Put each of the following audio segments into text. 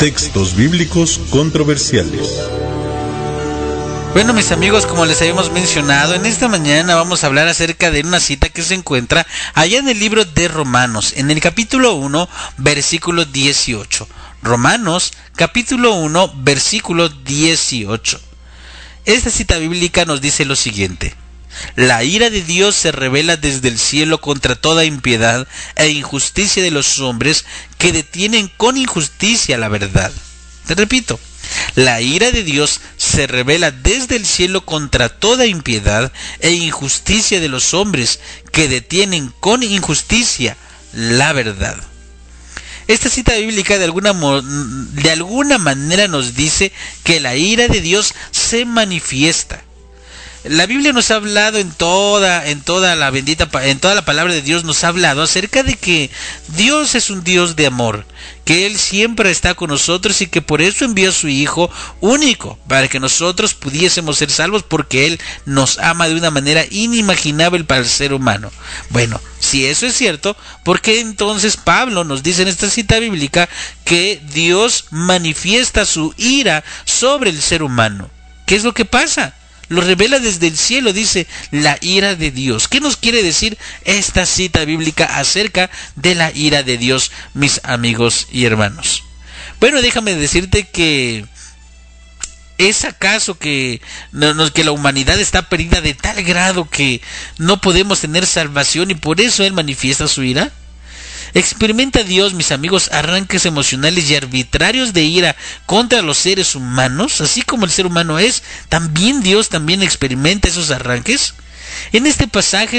Textos bíblicos controversiales. Bueno, mis amigos, como les habíamos mencionado, en esta mañana vamos a hablar acerca de una cita que se encuentra allá en el libro de Romanos, en el capítulo 1, versículo 18. Romanos, capítulo 1, versículo 18. Esta cita bíblica nos dice lo siguiente: la ira de Dios se revela desde el cielo contra toda impiedad e injusticia de los hombres que detienen con injusticia la verdad. Te repito, la ira de Dios se revela desde el cielo contra toda impiedad e injusticia de los hombres que detienen con injusticia la verdad. Esta cita bíblica de alguna manera nos dice que la ira de Dios se manifiesta. La Biblia nos ha hablado en toda la palabra de Dios nos ha hablado acerca de que Dios es un Dios de amor, que Él siempre está con nosotros y que por eso envió a su Hijo único, para que nosotros pudiésemos ser salvos, porque Él nos ama de una manera inimaginable para el ser humano. Bueno, si eso es cierto, ¿por qué entonces Pablo nos dice en esta cita bíblica que Dios manifiesta su ira sobre el ser humano? ¿Qué es lo que pasa? Lo revela desde el cielo, dice la ira de Dios. ¿Qué nos quiere decir esta cita bíblica acerca de la ira de Dios, mis amigos y hermanos? Bueno, déjame decirte que ¿es acaso que la humanidad está perdida de tal grado que no podemos tener salvación y por eso Él manifiesta su ira? ¿Experimenta Dios, mis amigos, arranques emocionales y arbitrarios de ira contra los seres humanos? Así como el ser humano es, ¿también Dios experimenta esos arranques? En este pasaje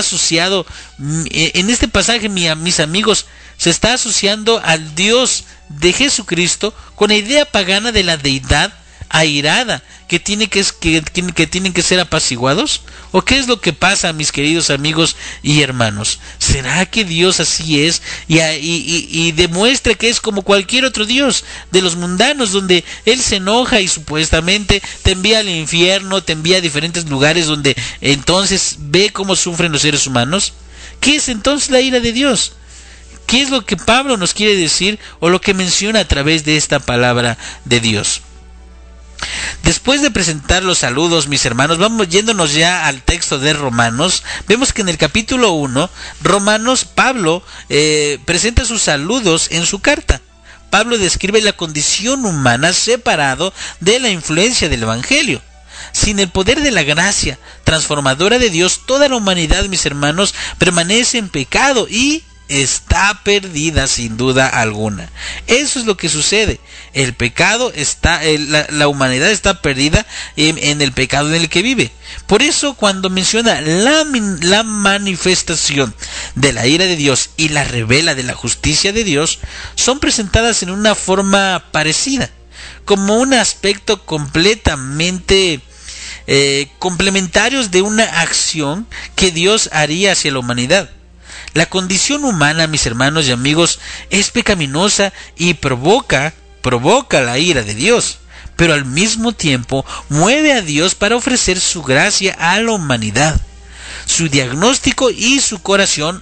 mis amigos, se está asociando al Dios de Jesucristo con la idea pagana de la deidad airada que tienen que ser apaciguados. ¿O qué es lo que pasa, mis queridos amigos y hermanos? ¿Será que Dios así es y demuestra que es como cualquier otro Dios de los mundanos, donde Él se enoja y supuestamente te envía al infierno, te envía a diferentes lugares donde entonces ve cómo sufren los seres humanos? ¿Qué es entonces la ira de Dios? ¿Qué es lo que Pablo nos quiere decir o lo que menciona a través de esta palabra de Dios? Después de presentar los saludos, mis hermanos, vamos yéndonos ya al texto de Romanos. Vemos que en el capítulo 1, Pablo presenta sus saludos en su carta. Pablo describe la condición humana separado de la influencia del Evangelio. Sin el poder de la gracia transformadora de Dios, toda la humanidad, mis hermanos, permanece en pecado y está perdida sin duda alguna. Eso es lo que sucede. El pecado la humanidad está perdida en el pecado en el que vive. Por eso cuando menciona la manifestación de la ira de Dios y la revela de la justicia de Dios, son presentadas en una forma parecida, como un aspecto completamente complementarios de una acción que Dios haría hacia la humanidad. La condición humana, mis hermanos y amigos, es pecaminosa y provoca la ira de Dios, pero al mismo tiempo mueve a Dios para ofrecer su gracia a la humanidad. Su diagnóstico y su curación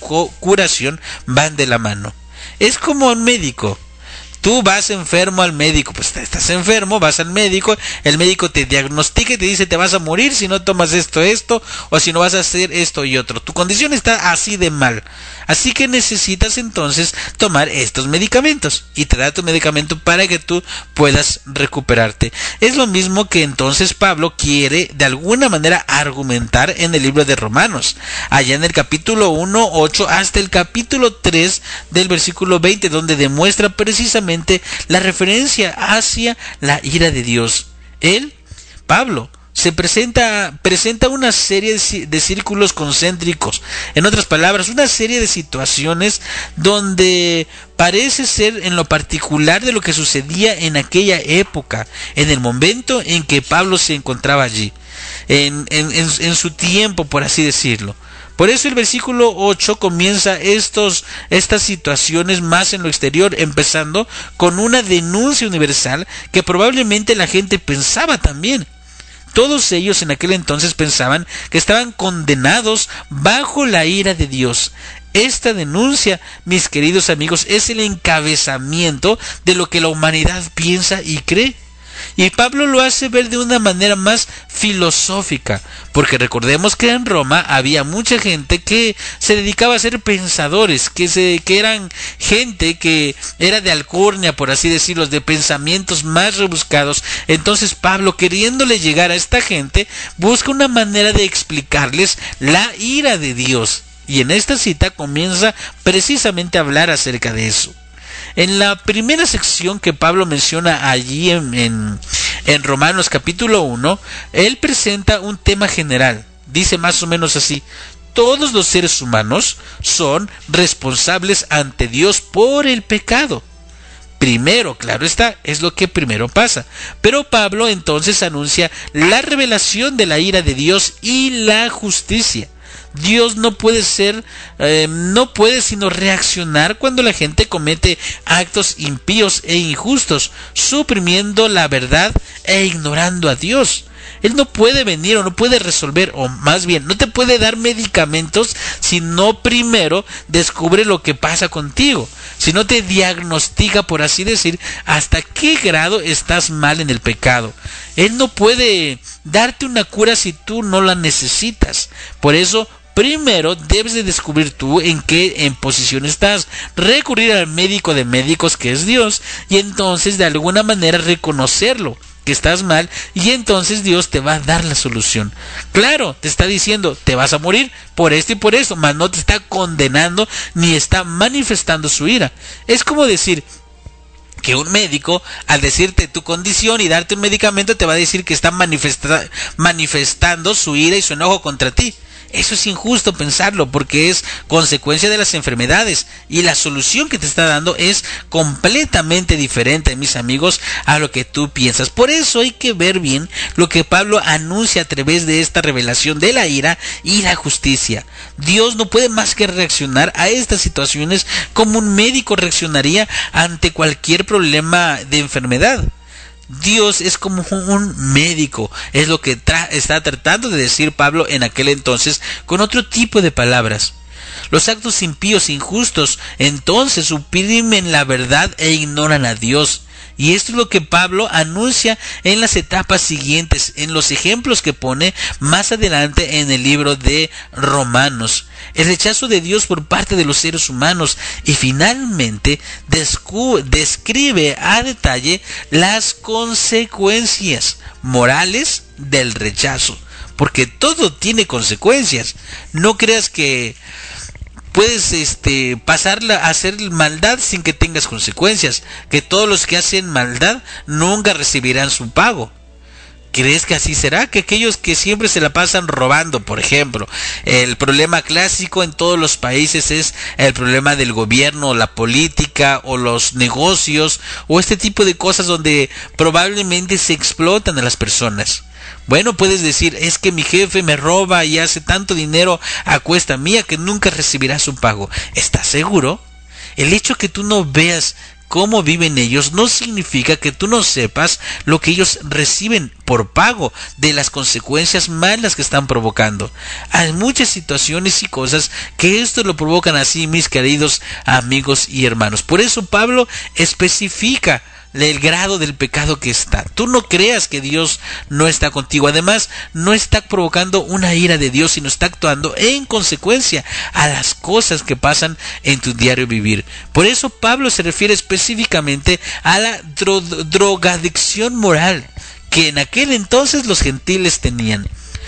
van de la mano. Es como un médico. Tú vas enfermo al médico, pues estás enfermo, vas al médico, el médico te diagnostica y te dice te vas a morir si no tomas esto, o si no vas a hacer esto y otro. Tu condición está así de mal, así que necesitas entonces tomar estos medicamentos y te da tu medicamento para que tú puedas recuperarte. Es lo mismo que entonces Pablo quiere de alguna manera argumentar en el libro de Romanos, allá en el capítulo 1, 8 hasta el capítulo 3 del versículo 20, donde demuestra precisamente la referencia hacia la ira de Dios. Pablo, se presenta una serie de círculos concéntricos, en otras palabras, una serie de situaciones donde parece ser en lo particular de lo que sucedía en aquella época, en el momento en que Pablo se encontraba allí, en su tiempo, por así decirlo. Por eso el versículo 8 comienza estas situaciones más en lo exterior, empezando con una denuncia universal que probablemente la gente pensaba también. Todos ellos en aquel entonces pensaban que estaban condenados bajo la ira de Dios. Esta denuncia, mis queridos amigos, es el encabezamiento de lo que la humanidad piensa y cree. Y Pablo lo hace ver de una manera más filosófica, porque recordemos que en Roma había mucha gente que se dedicaba a ser pensadores, que eran gente que era de alcurnia, por así decirlo, de pensamientos más rebuscados. Entonces Pablo, queriéndole llegar a esta gente, busca una manera de explicarles la ira de Dios. Y en esta cita comienza precisamente a hablar acerca de eso. En la primera sección que Pablo menciona allí en Romanos capítulo 1, él presenta un tema general. Dice más o menos así: todos los seres humanos son responsables ante Dios por el pecado. Primero, claro está, es lo que primero pasa. Pero Pablo entonces anuncia la revelación de la ira de Dios y la justicia. Dios no puede sino reaccionar cuando la gente comete actos impíos e injustos, suprimiendo la verdad e ignorando a Dios. Él no puede venir o no puede resolver, o más bien, no te puede dar medicamentos si no primero descubre lo que pasa contigo, si no te diagnostica, por así decir, hasta qué grado estás mal en el pecado. Él no puede darte una cura si tú no la necesitas. Por eso, primero debes de descubrir tú en posición estás, recurrir al médico de médicos, que es Dios, y entonces de alguna manera reconocerlo, que estás mal, y entonces Dios te va a dar la solución. Claro, te está diciendo, te vas a morir por esto y por esto, mas no te está condenando ni está manifestando su ira. Es como decir que un médico, al decirte tu condición y darte un medicamento, te va a decir que está manifestando su ira y su enojo contra ti. Eso es injusto pensarlo, porque es consecuencia de las enfermedades, y la solución que te está dando es completamente diferente, mis amigos, a lo que tú piensas. Por eso hay que ver bien lo que Pablo anuncia a través de esta revelación de la ira y la justicia. Dios no puede más que reaccionar a estas situaciones como un médico reaccionaría ante cualquier problema de enfermedad. Dios es como un médico, es lo que está tratando de decir Pablo en aquel entonces con otro tipo de palabras. Los actos impíos e injustos entonces suprimen la verdad e ignoran a Dios. Y esto es lo que Pablo anuncia en las etapas siguientes, en los ejemplos que pone más adelante en el libro de Romanos. El rechazo de Dios por parte de los seres humanos, y finalmente describe a detalle las consecuencias morales del rechazo, porque todo tiene consecuencias. No creas que puedes pasarla a hacer maldad sin que tengas consecuencias, que todos los que hacen maldad nunca recibirán su pago. ¿Crees que así será? Que aquellos que siempre se la pasan robando, por ejemplo, el problema clásico en todos los países es el problema del gobierno, la política o los negocios o este tipo de cosas donde probablemente se explotan a las personas. Bueno, puedes decir, es que mi jefe me roba y hace tanto dinero a cuesta mía que nunca recibirá su pago. ¿Estás seguro? El hecho que tú no veas cómo viven ellos no significa que tú no sepas lo que ellos reciben por pago de las consecuencias malas que están provocando. Hay muchas situaciones y cosas que esto lo provocan así, mis queridos amigos y hermanos. Por eso Pablo especifica el grado del pecado que está. Tú no creas que Dios no está contigo. Además, no está provocando una ira de Dios, sino está actuando en consecuencia a las cosas que pasan en tu diario vivir. Por eso Pablo se refiere específicamente a la drogadicción moral que en aquel entonces los gentiles tenían.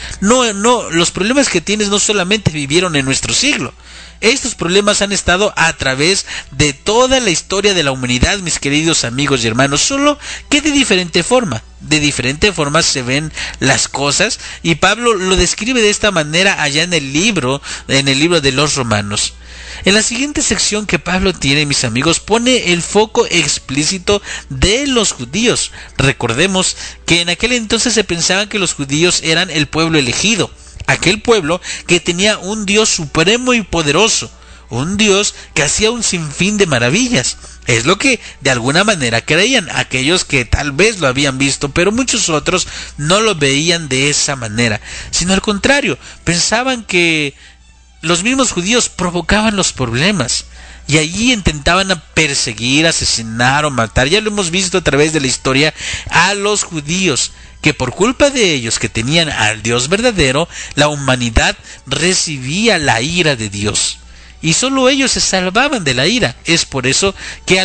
Los problemas que tienes no solamente vivieron en nuestro siglo. Estos problemas han estado a través de toda la historia de la humanidad, mis queridos amigos y hermanos, solo que de diferente forma. De diferente forma se ven las cosas, y Pablo lo describe de esta manera allá en el libro de los Romanos. En la siguiente sección que Pablo tiene, mis amigos, pone el foco explícito de los judíos. Recordemos que en aquel entonces se pensaba que los judíos eran el pueblo elegido, aquel pueblo que tenía un Dios supremo y poderoso, un Dios que hacía un sinfín de maravillas. Es lo que de alguna manera creían aquellos que tal vez lo habían visto, pero muchos otros no lo veían de esa manera, sino al contrario, pensaban que los mismos judíos provocaban los problemas. Y allí intentaban perseguir, asesinar o matar. Ya lo hemos visto a través de la historia a los judíos, que por culpa de ellos, que tenían al Dios verdadero, la humanidad recibía la ira de Dios. Y solo ellos se salvaban de la ira. Es por eso que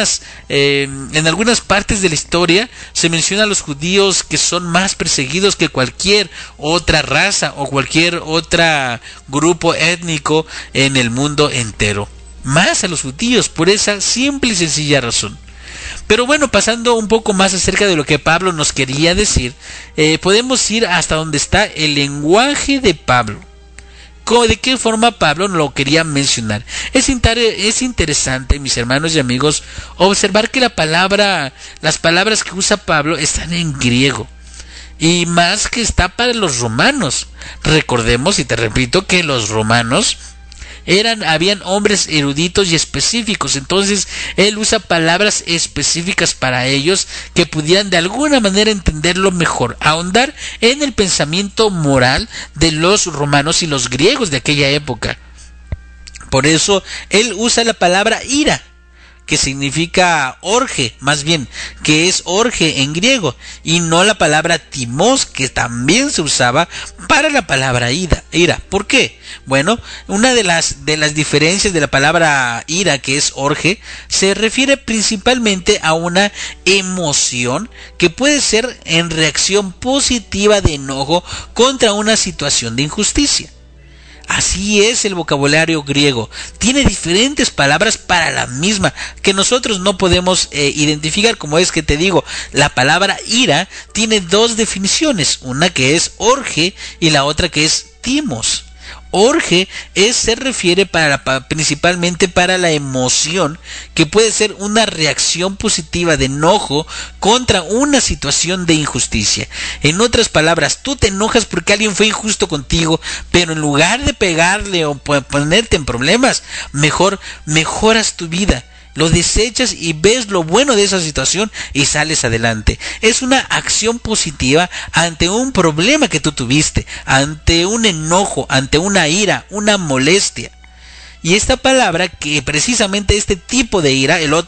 en algunas partes de la historia se menciona a los judíos que son más perseguidos que cualquier otra raza o cualquier otro grupo étnico en el mundo entero. Más a los judíos, por esa simple y sencilla razón. Pero bueno, pasando un poco más acerca de lo que Pablo nos quería decir, podemos ir hasta donde está el lenguaje de Pablo. ¿De qué forma Pablo nos lo quería mencionar? Es interesante, mis hermanos y amigos, observar que las palabras que usa Pablo están en griego. Y más que está para los romanos. Recordemos, y te repito, que los romanos habían hombres eruditos y específicos. Entonces él usa palabras específicas para ellos, que pudieran de alguna manera entenderlo mejor, ahondar en el pensamiento moral de los romanos y los griegos de aquella época. Por eso él usa la palabra ira, que significa orge, más bien, que es orge en griego, y no la palabra timos, que también se usaba para la palabra ira. ¿Por qué? Bueno, una de las diferencias de la palabra ira, que es orge, se refiere principalmente a una emoción que puede ser en reacción positiva de enojo contra una situación de injusticia. Así es el vocabulario griego. Tiene diferentes palabras para la misma que nosotros no podemos identificar. Como es que te digo, la palabra ira tiene dos definiciones. Una que es orge y la otra que es timos. Orge se refiere principalmente para la emoción, que puede ser una reacción positiva de enojo contra una situación de injusticia. En otras palabras, tú te enojas porque alguien fue injusto contigo, pero en lugar de pegarle o ponerte en problemas, mejor mejoras tu vida. Lo desechas y ves lo bueno de esa situación y sales adelante. Es una acción positiva ante un problema que tú tuviste, ante un enojo, ante una ira, una molestia. Y esta palabra, que precisamente este tipo de ira, el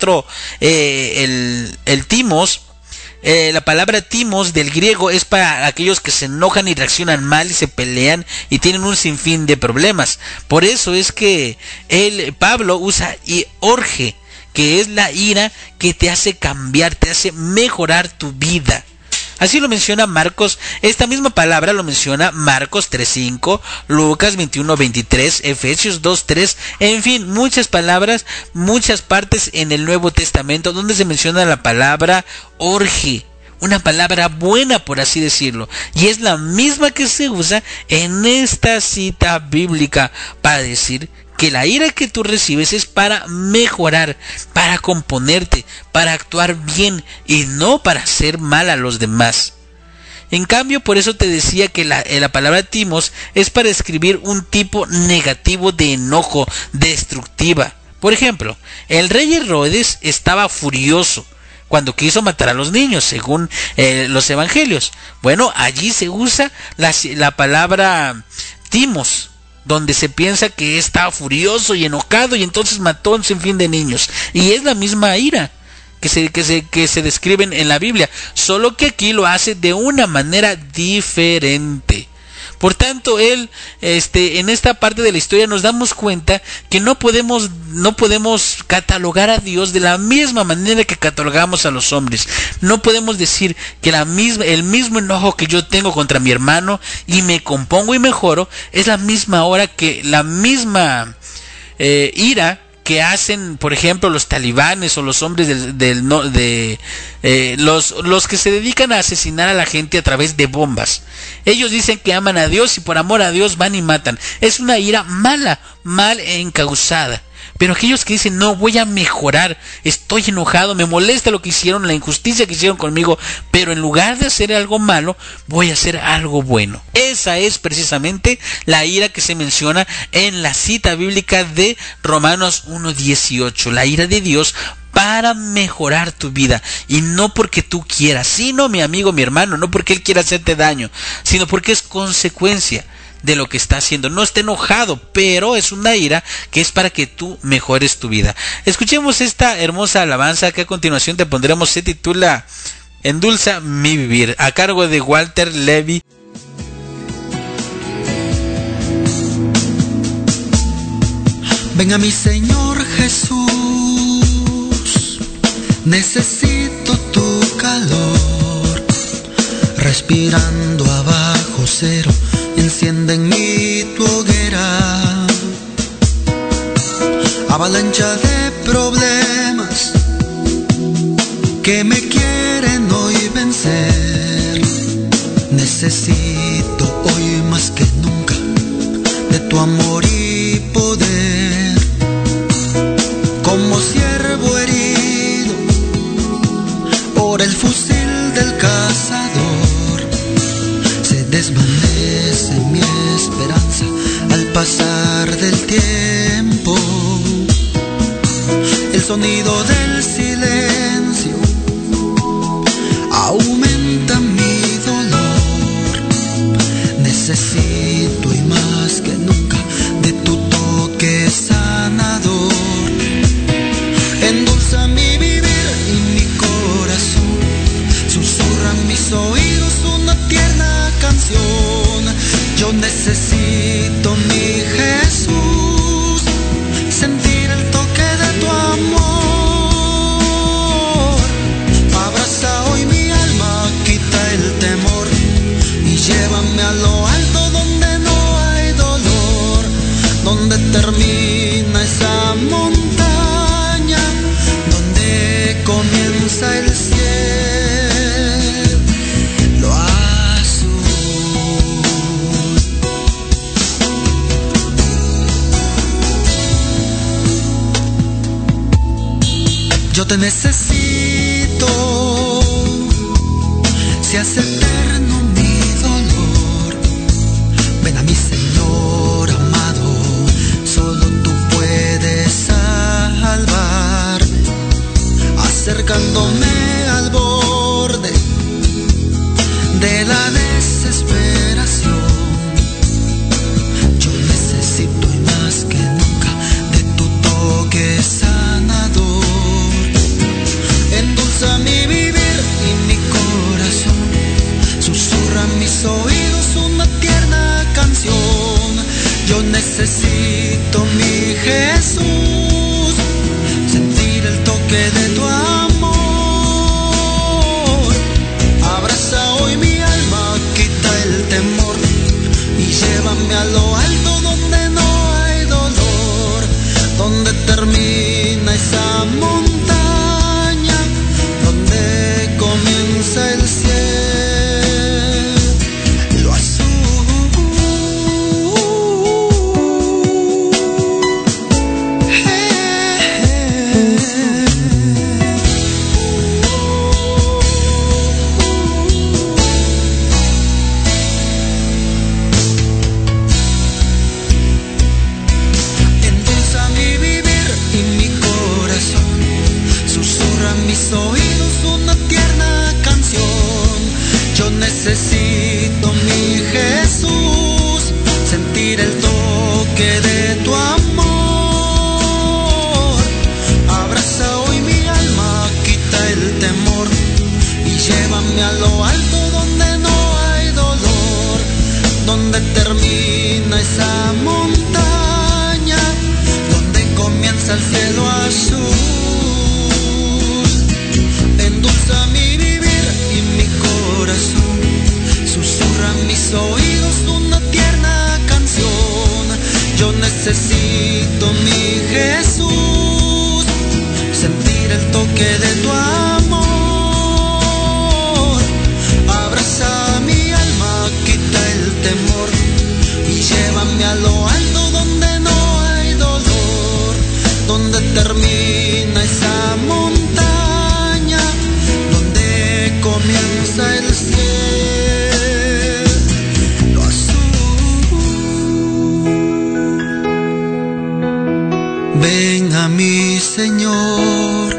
timos, la palabra timos del griego es para aquellos que se enojan y reaccionan mal y se pelean y tienen un sinfín de problemas. Por eso es que Pablo usa orge, que es la ira que te hace cambiar, te hace mejorar tu vida. Así lo menciona Marcos. Esta misma palabra lo menciona Marcos 3:5, Lucas 21:23, Efesios 2:3, en fin, muchas palabras, muchas partes en el Nuevo Testamento donde se menciona la palabra orge. Una palabra buena, por así decirlo, y es la misma que se usa en esta cita bíblica para decir que la ira que tú recibes es para mejorar, para componerte, para actuar bien y no para hacer mal a los demás. En cambio, por eso te decía que la palabra timos es para describir un tipo negativo de enojo, destructiva. Por ejemplo, el rey Herodes estaba furioso cuando quiso matar a los niños, según los evangelios. Bueno, allí se usa la palabra timos, donde se piensa que estaba furioso y enojado y entonces mató un sinfín de niños. Y es la misma ira que se describen en la Biblia, solo que aquí lo hace de una manera diferente. Por tanto, en esta parte de la historia nos damos cuenta que no podemos catalogar a Dios de la misma manera que catalogamos a los hombres. No podemos decir que el mismo enojo que yo tengo contra mi hermano y me compongo y mejoro es la misma ira que hacen, por ejemplo, los talibanes o los hombres los que se dedican a asesinar a la gente a través de bombas. Ellos dicen que aman a Dios y por amor a Dios van y matan. Es una ira mal encausada. Pero aquellos que dicen, no, voy a mejorar, estoy enojado, me molesta lo que hicieron, la injusticia que hicieron conmigo, pero en lugar de hacer algo malo, voy a hacer algo bueno. Esa es precisamente la ira que se menciona en la cita bíblica de Romanos 1:18, la ira de Dios para mejorar tu vida, y no porque tú quieras, sino, mi amigo, mi hermano, no porque Él quiera hacerte daño, sino porque es consecuencia de lo que está haciendo. No está enojado, pero es una ira que es para que tú mejores tu vida. Escuchemos esta hermosa alabanza que a continuación te pondremos. Se titula Endulza mi vivir, a cargo de Walter Levy. Ven a mi Señor Jesús, necesito tu calor. Respirando abajo cero, enciende en mí tu hoguera. Avalancha de problemas que me quieren hoy vencer. Necesito hoy más que nunca de tu amor y poder. Como siervo herido por el fusil del cazador, se desvanece mi esperanza al pasar del tiempo. El sonido del silencio aumenta mi dolor. Necesito y más que nunca de tu toque sanador. Endulza mi vivir y mi corazón, susurra en mis oídos una tierna canción. Yo necesito, mi Jesús, sentir el toque de tu amor. Abraza hoy mi alma, quita el temor y llévame a lo alto donde no hay dolor, donde termina esa montaña, donde comienza el cielo azul. Yo te necesito, se hace eterno mi dolor. Ven a mi Señor amado, solo tú puedes salvarme, acercándome al borde de la desesperación. Yo necesito y más que nunca de tu toque sanador. Endulza mi vivir y mi corazón, susurra en mis oídos una tierna canción. Yo necesito, mi Jesús, sentir el toque de tu amor. Abraza hoy mi alma, quita el temor y llévame a lo alto donde no hay dolor, donde termina esa montaña, donde comienza el cielo azul. Endulza mi vivir y mi corazón, susurra en mis oídos una tierna canción. Yo necesito, mi Jesús, sentir el toque de tu amor. Abraza hoy mi alma, quita el temor y llévame a lo alto donde no hay dolor, donde termina esa montaña, donde comienza el cielo azul. Endulza mi vivir y mi corazón, susurra en mis oídos una tierna canción. Yo necesito, mi Jesús, sentir el toque de tu amor. Abraza mi alma, quita el temor y llévame a lo alto donde no hay dolor, donde termina esa montaña, donde comienza el cielo azul. Ven a mi Señor,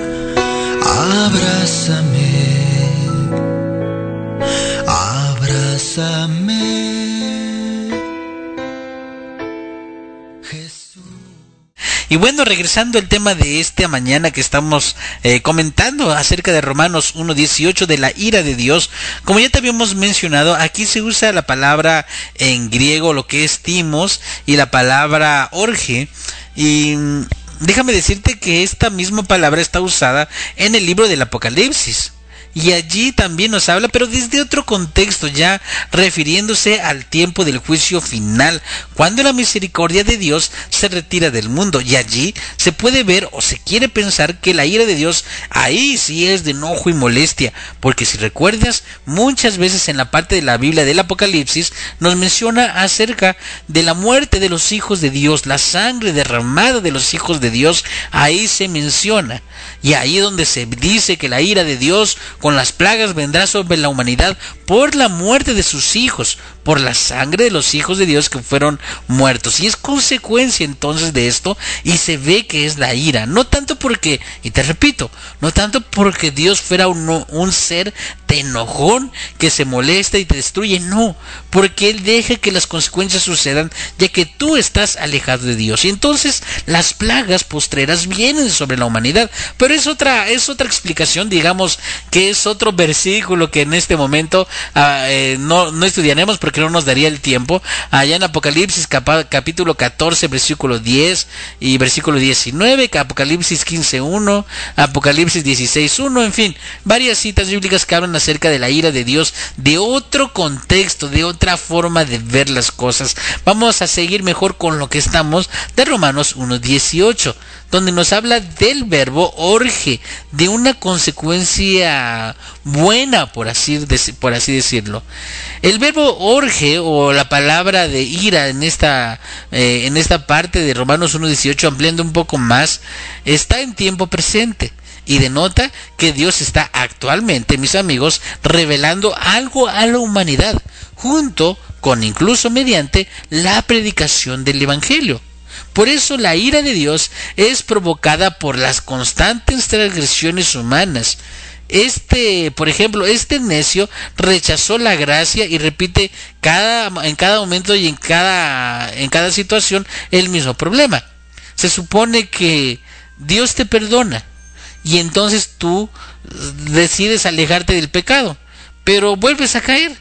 abrázame, abrázame. Y bueno, regresando al tema de esta mañana que estamos comentando acerca de Romanos 1:18, de la ira de Dios, como ya te habíamos mencionado, aquí se usa la palabra en griego, lo que es timos, y la palabra orge, y déjame decirte que esta misma palabra está usada en el libro del Apocalipsis. Y allí también nos habla, pero desde otro contexto, ya refiriéndose al tiempo del juicio final, cuando la misericordia de Dios se retira del mundo. Y allí se puede ver o se quiere pensar que la ira de Dios ahí sí es de enojo y molestia, porque si recuerdas, muchas veces en la parte de la Biblia del Apocalipsis nos menciona acerca de la muerte de los hijos de Dios, la sangre derramada de los hijos de Dios, ahí se menciona. Y ahí donde se dice que la ira de Dios con las plagas vendrá sobre la humanidad por la muerte de sus hijos, por la sangre de los hijos de Dios que fueron muertos. Y es consecuencia entonces de esto, y se ve que es la ira, no tanto porque, y te repito, no tanto porque Dios fuera un ser de enojón que se molesta y te destruye, no, porque Él deja que las consecuencias sucedan, ya que tú estás alejado de Dios. Y entonces las plagas postreras vienen sobre la humanidad, pero es otra explicación, digamos que es otro versículo que en este momento no estudiaremos porque no nos daría el tiempo. Allá en Apocalipsis capítulo 14 versículo 10 y versículo 19, Apocalipsis 15:1, Apocalipsis 16:1, en fin, varias citas bíblicas que hablan acerca de la ira de Dios, de otro contexto, de otra forma de ver las cosas. Vamos a seguir mejor con lo que estamos de Romanos 1:18, donde nos habla del verbo orge, de una consecuencia buena, por así decirlo. El verbo orge, o la palabra de ira en esta parte de Romanos 1:18, ampliando un poco más, está en tiempo presente y denota que Dios está actualmente, mis amigos, revelando algo a la humanidad, junto con incluso mediante la predicación del Evangelio. Por eso la ira de Dios es provocada por las constantes transgresiones humanas. Por ejemplo, este necio rechazó la gracia y repite en cada momento y en cada situación el mismo problema. Se supone que Dios te perdona y entonces tú decides alejarte del pecado, pero vuelves a caer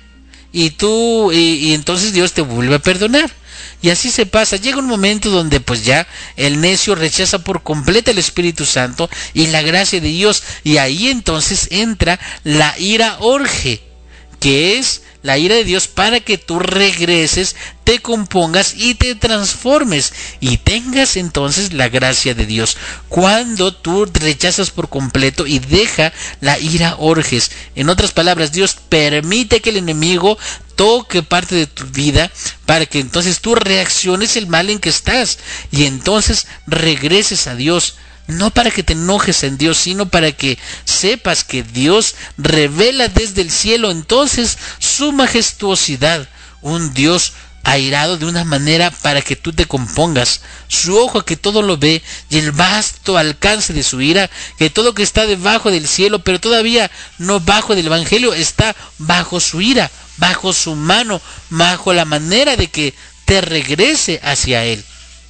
y entonces Dios te vuelve a perdonar. Y así se pasa. Llega un momento donde pues ya el necio rechaza por completo el Espíritu Santo y la gracia de Dios, y ahí entonces entra la ira orge, que es la ira de Dios para que tú regreses, te compongas y te transformes y tengas entonces la gracia de Dios. Cuando tú rechazas por completo y deja la ira orges, en otras palabras, Dios permite que el enemigo toque parte de tu vida para que entonces tú reacciones el mal en que estás y entonces regreses a Dios. No para que te enojes en Dios, sino para que sepas que Dios revela desde el cielo entonces su majestuosidad, un Dios airado de una manera para que tú te compongas, su ojo que todo lo ve y el vasto alcance de su ira, que todo que está debajo del cielo, pero todavía no bajo del Evangelio, está bajo su ira, bajo su mano, bajo la manera de que te regrese hacia Él.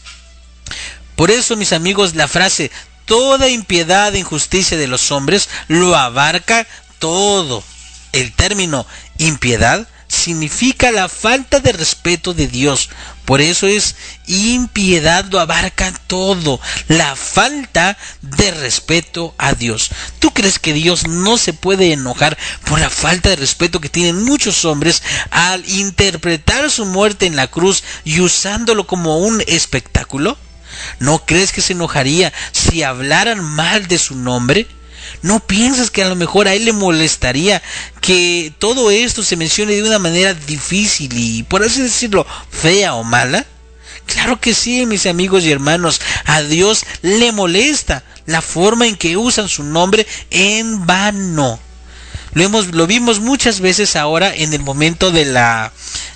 Por eso, mis amigos, la frase toda impiedad e injusticia de los hombres lo abarca todo. El término impiedad significa la falta de respeto de Dios. Por eso es impiedad, lo abarca todo, la falta de respeto a Dios. ¿Tú crees que Dios no se puede enojar por la falta de respeto que tienen muchos hombres al interpretar su muerte en la cruz y usándolo como un espectáculo? ¿No crees que se enojaría si hablaran mal de su nombre? ¿No piensas que a lo mejor a Él le molestaría que todo esto se mencione de una manera difícil y, por así decirlo, fea o mala? Claro que sí, mis amigos y hermanos, a Dios le molesta la forma en que usan su nombre en vano. Lo vimos muchas veces ahora en el momento de la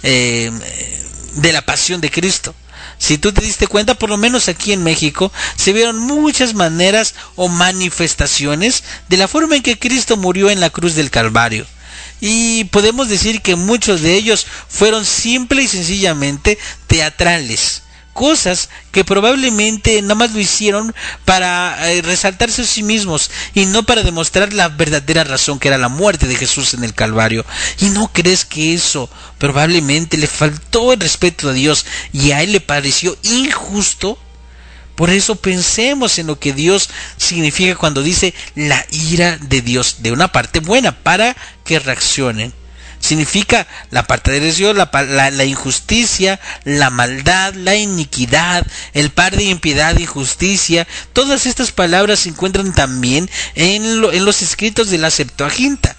pasión de Cristo. Si tú te diste cuenta, por lo menos aquí en México, se vieron muchas maneras o manifestaciones de la forma en que Cristo murió en la cruz del Calvario. Y podemos decir que muchos de ellos fueron simple y sencillamente teatrales. cosas que probablemente nada más lo hicieron para resaltarse a sí mismos y no para demostrar la verdadera razón, que era la muerte de Jesús en el Calvario. ¿Y no crees que eso probablemente le faltó el respeto a Dios y a él le pareció injusto? Por eso pensemos en lo que Dios significa cuando dice la ira de Dios, de una parte buena, para que reaccionen. Significa la parte de Dios, la injusticia, la maldad, la iniquidad, el par de impiedad e injusticia. Todas estas palabras se encuentran también en los escritos de la Septuaginta.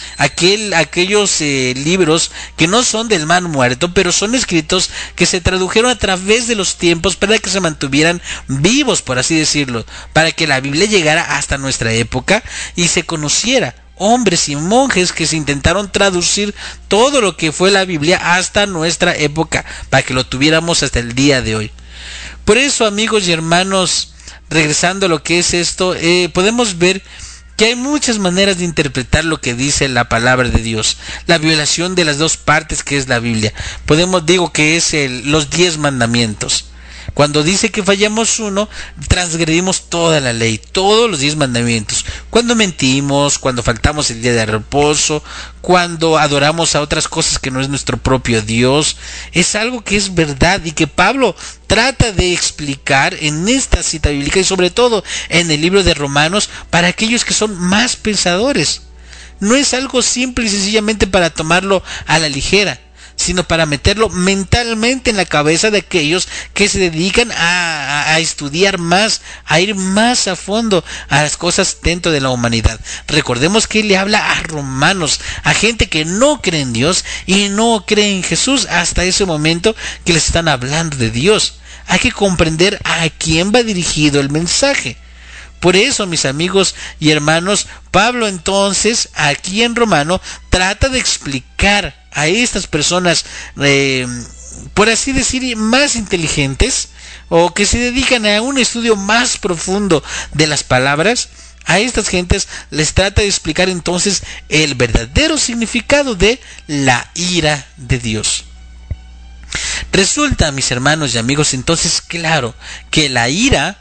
Aquellos libros que no son del Mar Muerto, pero son escritos que se tradujeron a través de los tiempos para que se mantuvieran vivos, por así decirlo, para que la Biblia llegara hasta nuestra época y se conociera. Hombres y monjes que se intentaron traducir todo lo que fue la Biblia hasta nuestra época, para que lo tuviéramos hasta el día de hoy. Por eso, amigos y hermanos, regresando a lo que es esto, podemos ver que hay muchas maneras de interpretar lo que dice la palabra de Dios, la violación de las dos partes que es la Biblia. Digo que es los 10 mandamientos. Cuando dice que fallamos uno, transgredimos toda la ley, todos los 10 mandamientos. Cuando mentimos, cuando faltamos el día de reposo, cuando adoramos a otras cosas que no es nuestro propio Dios, es algo que es verdad y que Pablo trata de explicar en esta cita bíblica y sobre todo en el libro de Romanos para aquellos que son más pensadores. No es algo simple y sencillamente para tomarlo a la ligera, sino para meterlo mentalmente en la cabeza de aquellos que se dedican a estudiar más, a ir más a fondo a las cosas dentro de la humanidad. Recordemos que él le habla a romanos, a gente que no cree en Dios y no cree en Jesús hasta ese momento que les están hablando de Dios. Hay que comprender a quién va dirigido el mensaje. Por eso, mis amigos y hermanos, Pablo entonces, aquí en Romano, trata de explicar a estas personas, por así decir, más inteligentes, o que se dedican a un estudio más profundo de las palabras. A estas gentes les trata de explicar entonces el verdadero significado de la ira de Dios. Resulta, mis hermanos y amigos, entonces claro que la ira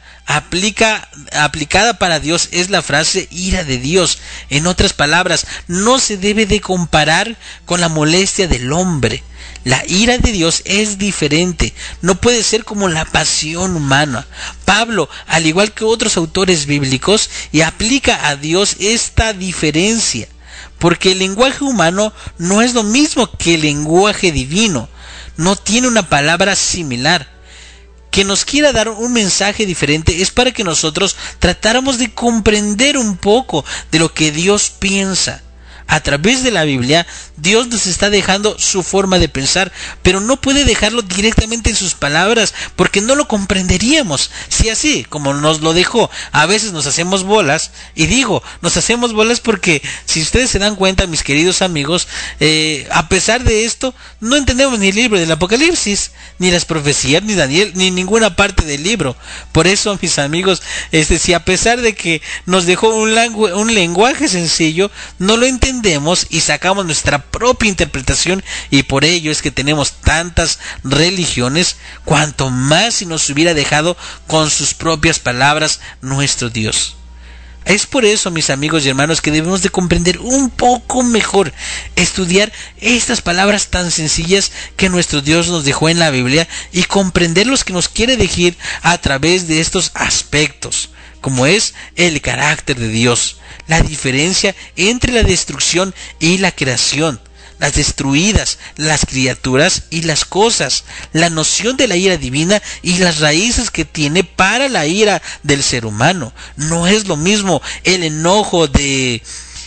aplicada para Dios es la frase ira de Dios. En otras palabras, no se debe de comparar con la molestia del hombre. La ira de Dios es diferente, no puede ser como la pasión humana. Pablo, al igual que otros autores bíblicos, y aplica a Dios esta diferencia, porque el lenguaje humano no es lo mismo que el lenguaje divino, no tiene una palabra similar. Que nos quiera dar un mensaje diferente es para que nosotros tratáramos de comprender un poco de lo que Dios piensa. A través de la Biblia, Dios nos está dejando su forma de pensar, pero no puede dejarlo directamente en sus palabras, porque no lo comprenderíamos. Si así, como nos lo dejó, a veces nos hacemos bolas, y digo, nos hacemos bolas porque, si ustedes se dan cuenta, mis queridos amigos, a pesar de esto, no entendemos ni el libro del Apocalipsis, ni las profecías, ni Daniel, ni ninguna parte del libro. Por eso, mis amigos, si a pesar de que nos dejó un lenguaje sencillo, no lo entendemos y sacamos nuestra propia interpretación, y por ello es que tenemos tantas religiones, cuanto más si nos hubiera dejado con sus propias palabras nuestro Dios. Es por eso, mis amigos y hermanos, que debemos de comprender un poco mejor, estudiar estas palabras tan sencillas que nuestro Dios nos dejó en la Biblia y comprender los que nos quiere decir a través de estos aspectos, como es el carácter de Dios, la diferencia entre la destrucción y la creación, las destruidas, las criaturas y las cosas, la noción de la ira divina y las raíces que tiene para la ira del ser humano. No es lo mismo el enojo de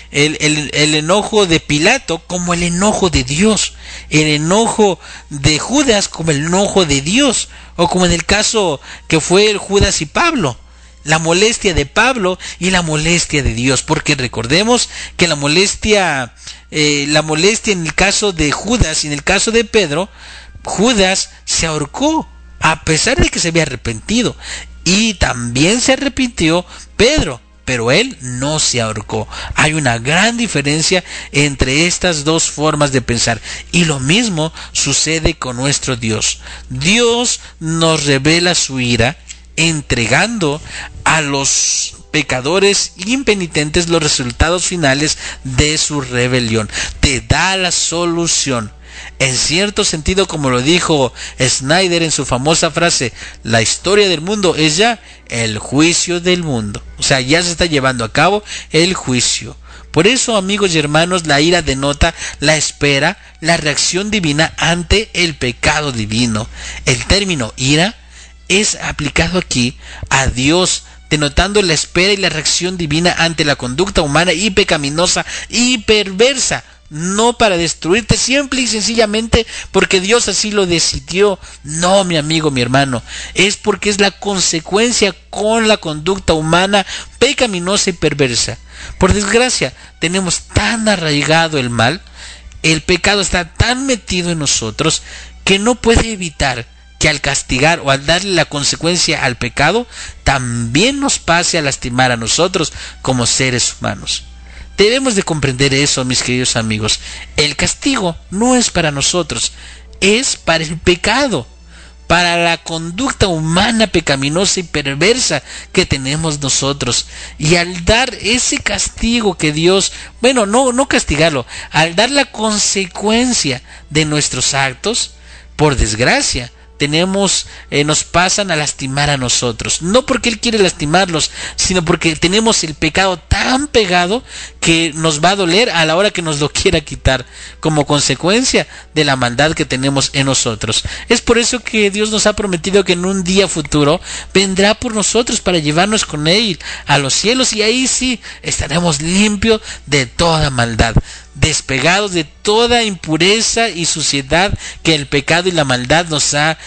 Pilato como el enojo de Dios, el enojo de Judas como el enojo de Dios, o como en el caso que fue el Judas y Pablo, la molestia de Pablo y la molestia de Dios, porque recordemos que la molestia en el caso de Judas y en el caso de Pedro, Judas se ahorcó a pesar de que se había arrepentido, y también se arrepintió Pedro, pero Él no se ahorcó. Hay una gran diferencia entre estas dos formas de pensar. Y lo mismo sucede con nuestro Dios. Dios nos revela su ira entregando a los pecadores impenitentes los resultados finales de su rebelión. Te da la solución. En cierto sentido, como lo dijo Snyder en su famosa frase, la historia del mundo es ya el juicio del mundo. O sea, ya se está llevando a cabo el juicio. Por eso, amigos y hermanos, la ira denota la espera, la reacción divina ante el pecado divino. El término ira es aplicado aquí a Dios, denotando la espera y la reacción divina ante la conducta humana y pecaminosa y perversa. No para destruirte simple y sencillamente porque Dios así lo decidió. No, mi amigo, mi hermano, es porque es la consecuencia con la conducta humana pecaminosa y perversa. Por desgracia, tenemos tan arraigado el mal, el pecado está tan metido en nosotros que no puede evitar que al castigar o al darle la consecuencia al pecado, también nos pase a lastimar a nosotros como seres humanos. Debemos de comprender eso, mis queridos amigos. El castigo no es para nosotros, es para el pecado, para la conducta humana pecaminosa y perversa que tenemos nosotros. Y al dar ese castigo que Dios, no castigarlo, al dar la consecuencia de nuestros actos, por desgracia, nos pasan a lastimar a nosotros, no porque Él quiere lastimarlos, sino porque tenemos el pecado tan pegado que nos va a doler a la hora que nos lo quiera quitar, como consecuencia de la maldad que tenemos en nosotros. Es por eso que Dios nos ha prometido que en un día futuro vendrá por nosotros para llevarnos con Él a los cielos, y ahí sí estaremos limpios de toda maldad, despegados de toda impureza y suciedad que el pecado y la maldad nos ha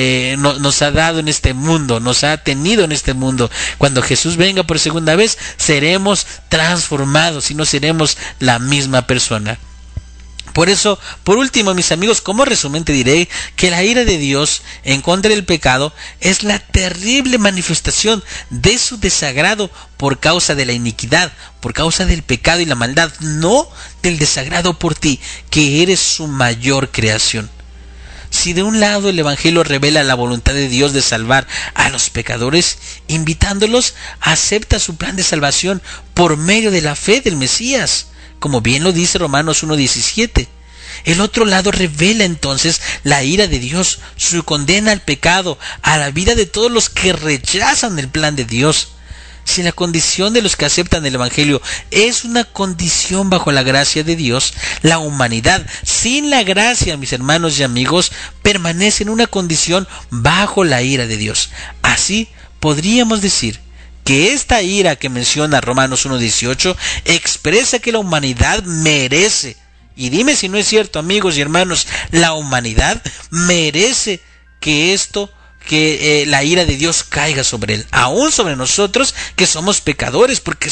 dado en este mundo, nos ha tenido en este mundo. Cuando Jesús venga por segunda vez, seremos transformados y no seremos la misma persona. Por eso, por último, mis amigos, como resumen te diré que la ira de Dios en contra del pecado es la terrible manifestación de su desagrado por causa de la iniquidad, por causa del pecado y la maldad, no del desagrado por ti, que eres su mayor creación. Si de un lado el Evangelio revela la voluntad de Dios de salvar a los pecadores, invitándolos a aceptar su plan de salvación por medio de la fe del Mesías, como bien lo dice Romanos 1:17. El otro lado revela entonces la ira de Dios, su condena al pecado, a la vida de todos los que rechazan el plan de Dios. Si la condición de los que aceptan el Evangelio es una condición bajo la gracia de Dios, la humanidad sin la gracia, mis hermanos y amigos, permanece en una condición bajo la ira de Dios. Así podríamos decir que esta ira que menciona Romanos 1:18 expresa que la humanidad merece, y dime si no es cierto, amigos y hermanos, la humanidad merece que la ira de Dios caiga sobre él, aún sobre nosotros que somos pecadores, porque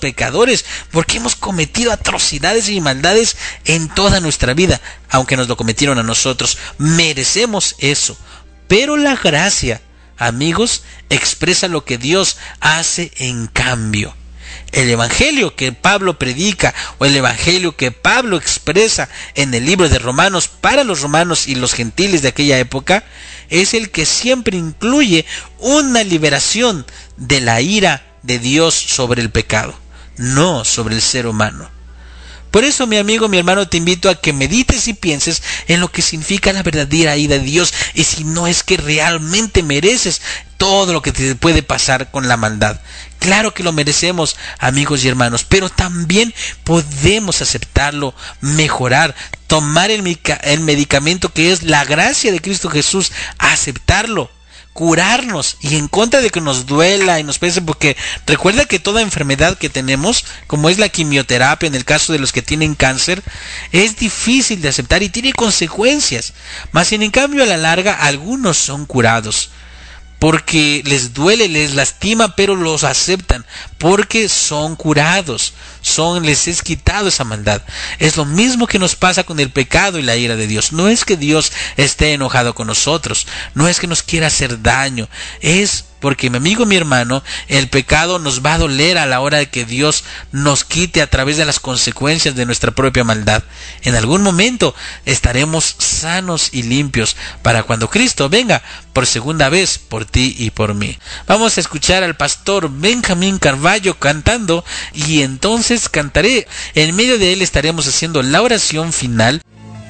hemos cometido atrocidades y maldades en toda nuestra vida, aunque nos lo cometieron a nosotros, merecemos eso. Pero la gracia, amigos, expresa lo que Dios hace en cambio. El Evangelio que Pablo predica, o el Evangelio que Pablo expresa en el libro de Romanos para los romanos y los gentiles de aquella época, es el que siempre incluye una liberación de la ira de Dios sobre el pecado, no sobre el ser humano. Por eso, mi amigo, mi hermano, te invito a que medites y pienses en lo que significa la verdadera ira de Dios, y si no es que realmente mereces todo lo que te puede pasar con la maldad. Claro que lo merecemos, amigos y hermanos, pero también podemos aceptarlo, mejorar, tomar el medicamento que es la gracia de Cristo Jesús, aceptarlo, curarnos, y en contra de que nos duela y nos pese, porque recuerda que toda enfermedad que tenemos, como es la quimioterapia en el caso de los que tienen cáncer, es difícil de aceptar y tiene consecuencias, mas en cambio a la larga algunos son curados, porque les duele, les lastima, pero los aceptan, porque son curados, les es quitado esa maldad. Es lo mismo que nos pasa con el pecado y la ira de Dios. No es que Dios esté enojado con nosotros, no es que nos quiera hacer daño, es porque mi amigo, mi hermano, el pecado nos va a doler a la hora de que Dios nos quite a través de las consecuencias de nuestra propia maldad. En algún momento estaremos sanos y limpios para cuando Cristo venga por segunda vez por ti y por mí. Vamos a escuchar al pastor Benjamín Carballo cantando, y entonces cantaré. En medio de él estaremos haciendo la oración final.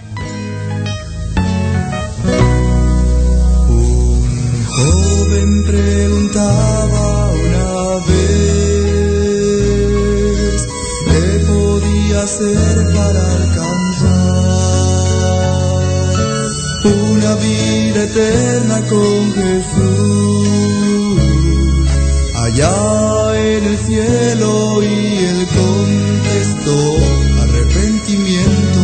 Un joven preguntaba una vez qué podía hacer para alcanzar una vida eterna con Jesús allá en el cielo, y él contestó: arrepentimiento.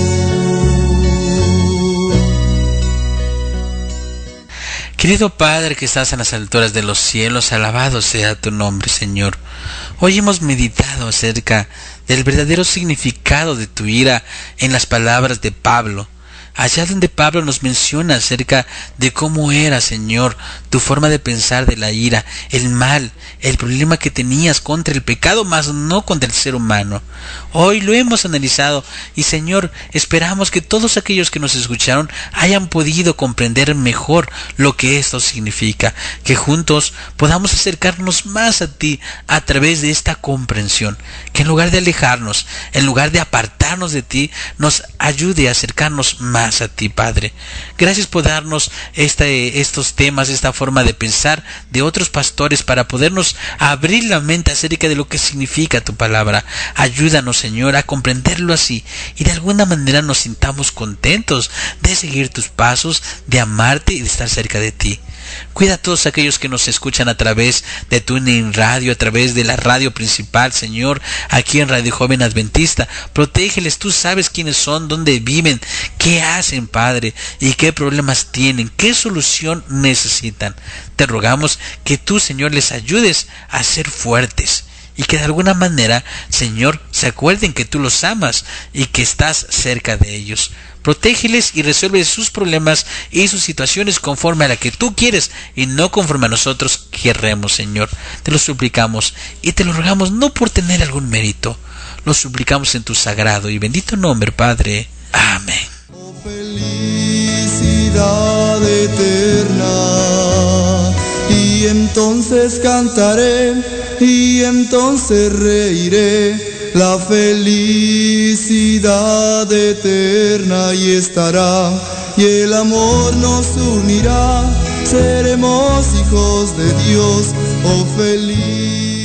Querido Padre que estás en las alturas de los cielos, alabado sea tu nombre, Señor. Hoy hemos meditado acerca del verdadero significado de tu ira en las palabras de Pablo. Allá donde Pablo nos menciona acerca de cómo era, Señor, tu forma de pensar de la ira, el mal, el problema que tenías contra el pecado, mas no contra el ser humano. Hoy lo hemos analizado y, Señor, esperamos que todos aquellos que nos escucharon hayan podido comprender mejor lo que esto significa, que juntos podamos acercarnos más a ti a través de esta comprensión, que en lugar de alejarnos, en lugar de apartarnos de ti, nos ayude a acercarnos más a ti, Padre. Gracias por darnos estos temas, esta forma de pensar de otros pastores para podernos abrir la mente acerca de lo que significa tu palabra. Ayúdanos, Señor, a comprenderlo así y de alguna manera nos sintamos contentos de seguir tus pasos, de amarte y de estar cerca de ti. Cuida a todos aquellos que nos escuchan a través de TuneIn Radio, a través de la radio principal, Señor, aquí en Radio Joven Adventista. Protégeles, tú sabes quiénes son, dónde viven, qué hacen, Padre, y qué problemas tienen, qué solución necesitan. Te rogamos que tú, Señor, les ayudes a ser fuertes y que de alguna manera, Señor, se acuerden que tú los amas y que estás cerca de ellos. Protégeles y resuelve sus problemas y sus situaciones conforme a la que tú quieres y no conforme a nosotros queremos, Señor. Te lo suplicamos y te lo rogamos no por tener algún mérito. Lo suplicamos en tu sagrado y bendito nombre, Padre. Amén. Oh, felicidad eterna, y entonces cantaré, y entonces reiré. La felicidad eterna y estará, y el amor nos unirá. Seremos hijos de Dios, oh feliz.